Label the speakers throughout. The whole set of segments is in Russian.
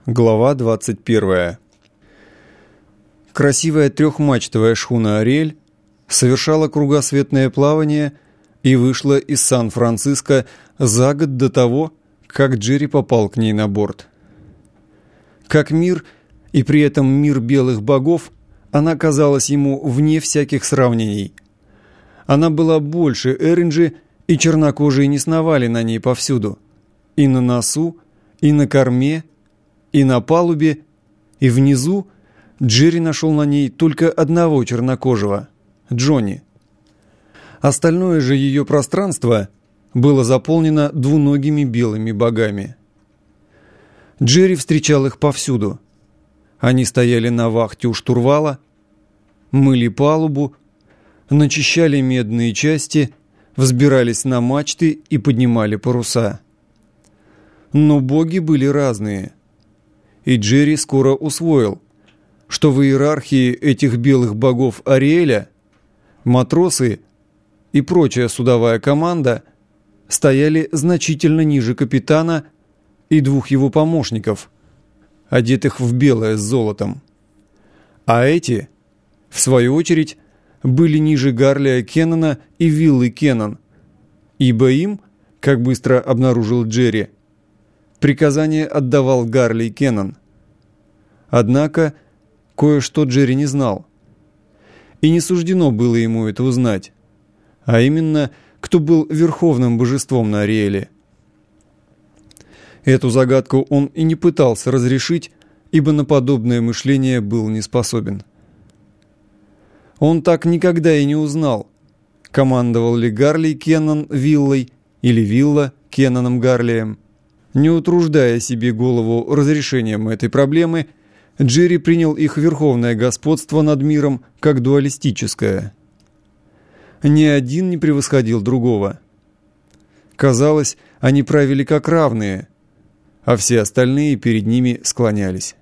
Speaker 1: Глава 21. Красивая трехмачтовая шхуна «Ариэль» совершала кругосветное плавание и вышла из Сан-Франциско за год до того, как Джерри попал к ней на борт. Как мир, и при этом мир белых богов, она казалась ему вне всяких сравнений. Она была больше Эринджи, и чернокожие не сновали на ней повсюду. И на носу, и на корме, и на палубе, и внизу Джерри нашел на ней только одного чернокожего – Джонни. Остальное же ее пространство было заполнено двуногими белыми богами. Джерри встречал их повсюду. Они стояли на вахте у штурвала, мыли палубу, начищали медные части, взбирались на мачты и поднимали паруса. Но боги были разные. И Джерри скоро усвоил, что в иерархии этих белых богов Ариэля матросы и прочая судовая команда стояли значительно ниже капитана и двух его помощников, одетых в белое с золотом. А эти, в свою очередь, были ниже Гарлия Кеннона и Виллы Кеннон, ибо им, как быстро обнаружил Джерри, приказание отдавал Гарли Кеннон. Однако кое-что Джерри не знал. И не суждено было ему это узнать. А именно, кто был верховным божеством на Ариэле. Эту загадку он и не пытался разрешить, ибо на подобное мышление был не способен. Он так никогда и не узнал, командовал ли Гарли Кеннон Виллой или Вилла Кенноном Гарлием. Не утруждая себе голову разрешением этой проблемы, Джерри принял их верховное господство над миром как дуалистическое. Ни один не превосходил другого. Казалось, они правили как равные, а все остальные перед ними склонялись.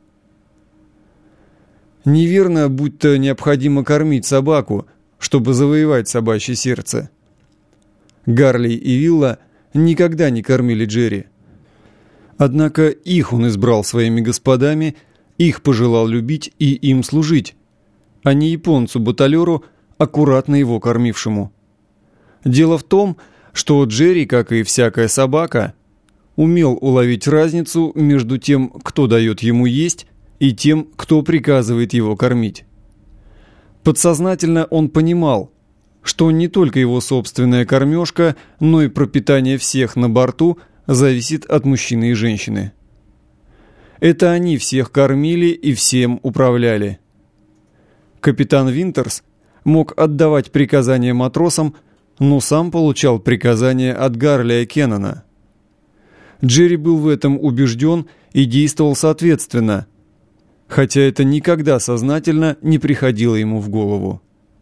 Speaker 1: Неверно, будто необходимо кормить собаку, чтобы завоевать собачье сердце. Гарли и Вилла никогда не кормили Джерри. Однако их он избрал своими господами, их пожелал любить и им служить, а не японцу-баталеру, аккуратно его кормившему. Дело в том, что Джерри, как и всякая собака, умел уловить разницу между тем, кто дает ему есть, и тем, кто приказывает его кормить. Подсознательно он понимал, что не только его собственная кормежка, но и пропитание всех на борту зависит от мужчины и женщины. Это они всех кормили и всем управляли. Капитан Винтерс мог отдавать приказания матросам, но сам получал приказания от Гарлия Кеннона. Джерри был в этом убежден и действовал соответственно, хотя это никогда сознательно не приходило ему в голову.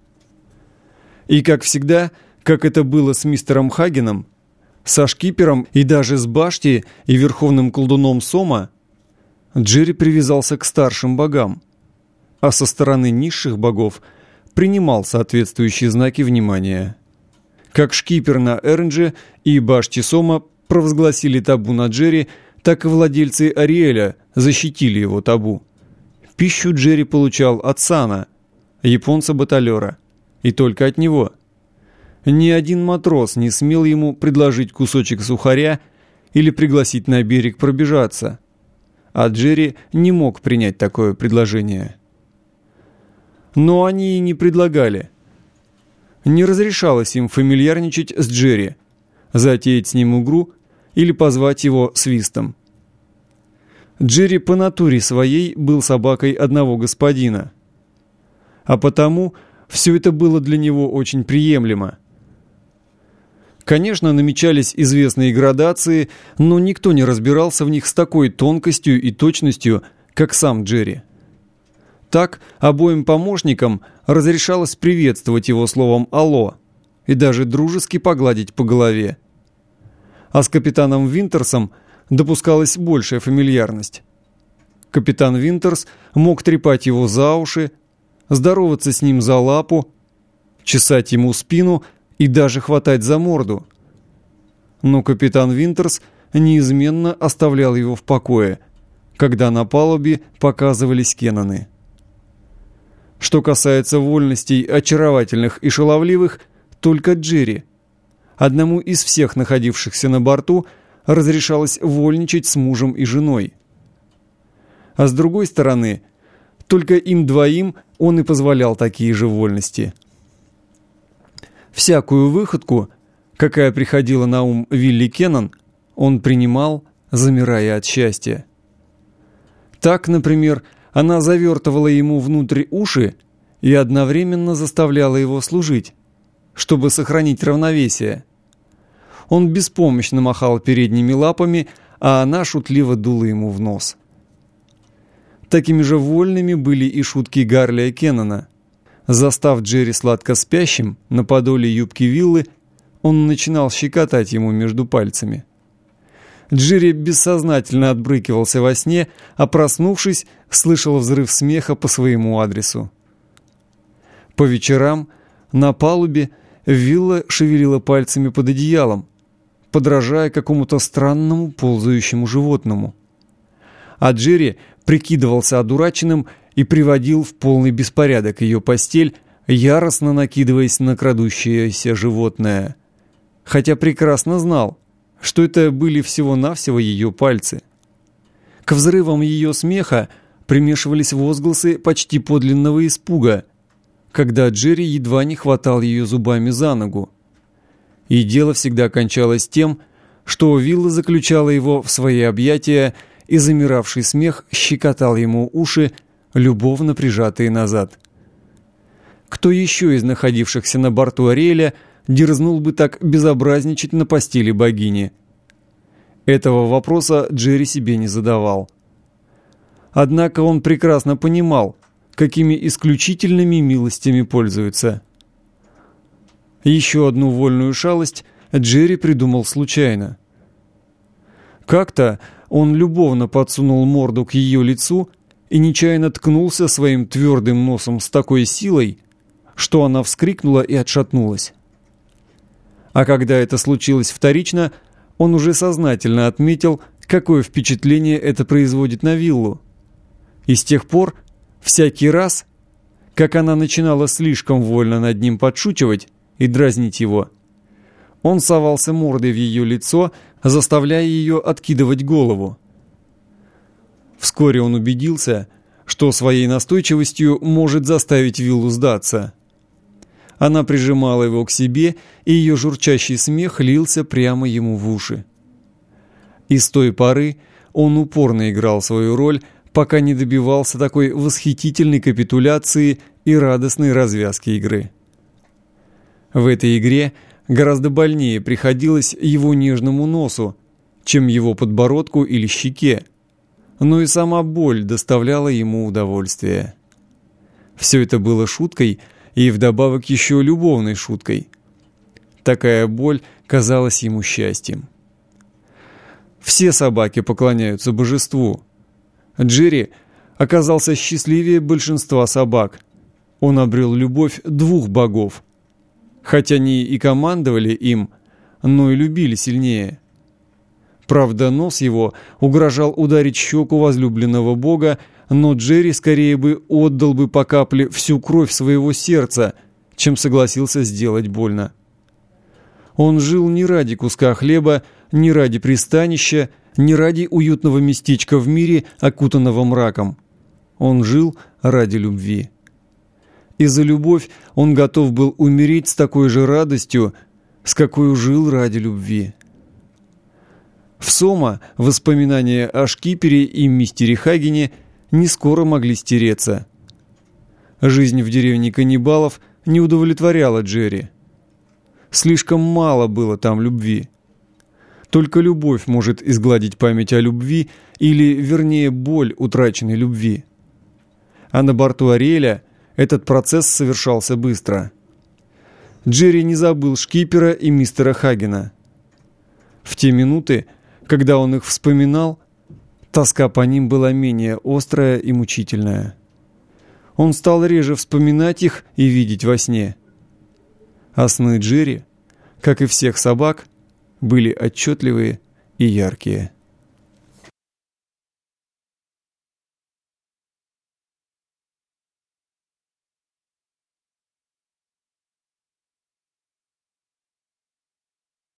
Speaker 1: И как всегда, как это было с мистером Хагеном, со шкипером и даже с башти и верховным колдуном Сома, Джерри привязался к старшим богам, а со стороны низших богов принимал соответствующие знаки внимания. Как шкипер на Эринже и башти Сома провозгласили табу на Джерри, так и владельцы Ариэля защитили его табу. Пищу Джерри получал от Сана, японца-баталера, и только от него. Ни один матрос не смел ему предложить кусочек сухаря или пригласить на берег пробежаться, а Джерри не мог принять такое предложение. Но они и не предлагали. Не разрешалось им фамильярничать с Джерри, затеять с ним игру или позвать его свистом. Джерри по натуре своей был собакой одного господина, а потому все это было для него очень приемлемо. Конечно, намечались известные градации, но никто не разбирался в них с такой тонкостью и точностью, как сам Джерри. Так обоим помощникам разрешалось приветствовать его словом «алло» и даже дружески погладить по голове. А с капитаном Винтерсом допускалась большая фамильярность. Капитан Винтерс мог трепать его за уши, здороваться с ним за лапу, чесать ему спину и даже хватать за морду. Но капитан Винтерс неизменно оставлял его в покое, когда на палубе показывались Кеннаны. Что касается вольностей очаровательных и шаловливых, только Джерри, одному из всех находившихся на борту, разрешалось вольничать с мужем и женой. А с другой стороны, только им двоим он и позволял такие же вольности. Всякую выходку, какая приходила на ум Вилли Кеннан, он принимал, замирая от счастья. Так, например, она завертывала ему внутрь уши и одновременно заставляла его служить, чтобы сохранить равновесие. Он беспомощно махал передними лапами, а она шутливо дула ему в нос. Такими же вольными были и шутки Гарлия Кеннана. Застав Джерри сладко спящим на подоле юбки виллы, он начинал щекотать ему между пальцами. Джерри бессознательно отбрыкивался во сне, а проснувшись, слышал взрыв смеха по своему адресу. По вечерам на палубе вилла шевелила пальцами под одеялом, подражая какому-то странному ползающему животному. А Джерри прикидывался одураченным и приводил в полный беспорядок ее постель, яростно накидываясь на крадущееся животное. Хотя прекрасно знал, что это были всего-навсего ее пальцы. К взрывам ее смеха примешивались возгласы почти подлинного испуга, когда Джерри едва не хватал ее зубами за ногу. И дело всегда кончалось тем, что вилла заключала его в свои объятия, и замиравший смех щекотал ему уши, любовно прижатые назад. Кто еще из находившихся на борту Ариэля дерзнул бы так безобразничать на постели богини? Этого вопроса Джерри себе не задавал. Однако он прекрасно понимал, какими исключительными милостями пользуются. Еще одну вольную шалость Джерри придумал случайно. Как-то он любовно подсунул морду к ее лицу и нечаянно ткнулся своим твердым носом с такой силой, что она вскрикнула и отшатнулась. А когда это случилось вторично, он уже сознательно отметил, какое впечатление это производит на виллу. И с тех пор, всякий раз, как она начинала слишком вольно над ним подшучивать и дразнить его, он совался мордой в ее лицо, заставляя ее откидывать голову. Вскоре он убедился, что своей настойчивостью может заставить виллу сдаться. Она прижимала его к себе, и ее журчащий смех лился прямо ему в уши. И с той поры он упорно играл свою роль, пока не добивался такой восхитительной капитуляции и радостной развязки игры. В этой игре гораздо больнее приходилось его нежному носу, чем его подбородку или щеке, но и сама боль доставляла ему удовольствие. Все это было шуткой и вдобавок еще любовной шуткой. Такая боль казалась ему счастьем. Все собаки поклоняются божеству. Джерри оказался счастливее большинства собак. Он обрел любовь двух богов. Хотя они и командовали им, но и любили сильнее. Правда, нос его угрожал ударить щеку возлюбленного бога, но Джерри скорее бы отдал бы по капле всю кровь своего сердца, чем согласился сделать больно. Он жил не ради куска хлеба, не ради пристанища, не ради уютного местечка в мире, окутанного мраком. Он жил ради любви. И за любовь он готов был умереть с такой же радостью, с какой жил ради любви. В Сома воспоминания о шкипере и мистере Хагене не скоро могли стереться. Жизнь в деревне каннибалов не удовлетворяла Джерри. Слишком мало было там любви. Только любовь может изгладить память о любви, или, вернее, боль утраченной любви. А на борту Ариэля этот процесс совершался быстро. Джерри не забыл шкипера и мистера Хагена. В те минуты, когда он их вспоминал, тоска по ним была менее острая и мучительная. Он стал реже вспоминать их и видеть во сне. А сны Джерри, как и всех собак, были отчетливые и яркие.